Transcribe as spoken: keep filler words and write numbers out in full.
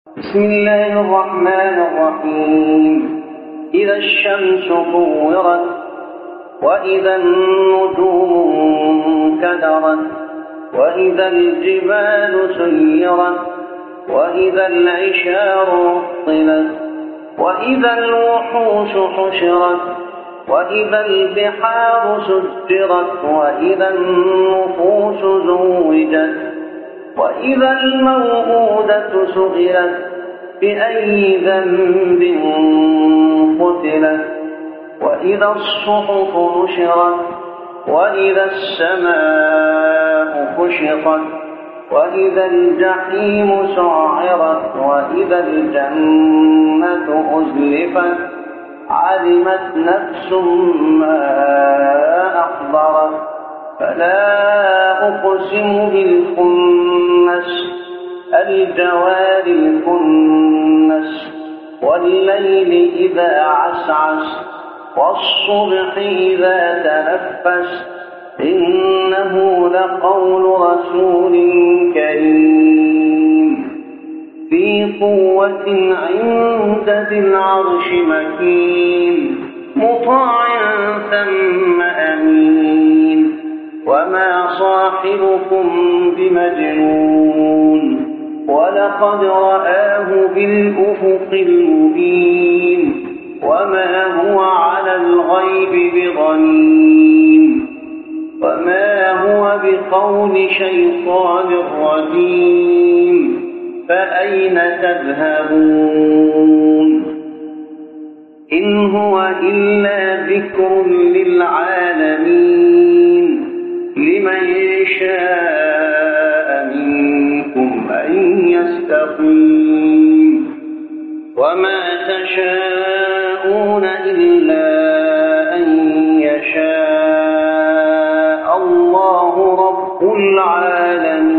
بسم الله الرحمن الرحيم. إذا الشمس كورت وإذا النجوم انكدرت وإذا الجبال سيرت وإذا العشار عطلت وإذا الوحوش حشرت وإذا البحار سجرت وإذا النفوس زوجت وإذا الموءودة سئلت بأي ذنب قتلت وإذا الصحف نشرت وإذا السماء كشطت وإذا الجحيم سعرت وإذا الجنة أزلفت علمت نفس ما أحضرت فلا أقسم بالخنس الجوار الكنس والليل إذا عسعس والصبح إذا تنفس إنه لقول رسول كريم ذي قوة عند ذي العرش مكين مطاع ثم أمين وما صاحبكم بمجنون ولقد رآه بالأفق المبين وما هو على الغيب بضنين وما هو بقول شيطان رجيم فأين تذهبون إن هو إلا ذكر للعالمين لمن شاء منكم أن يستقيم وما تشاءون إلا أن يشاء الله رب العالمين.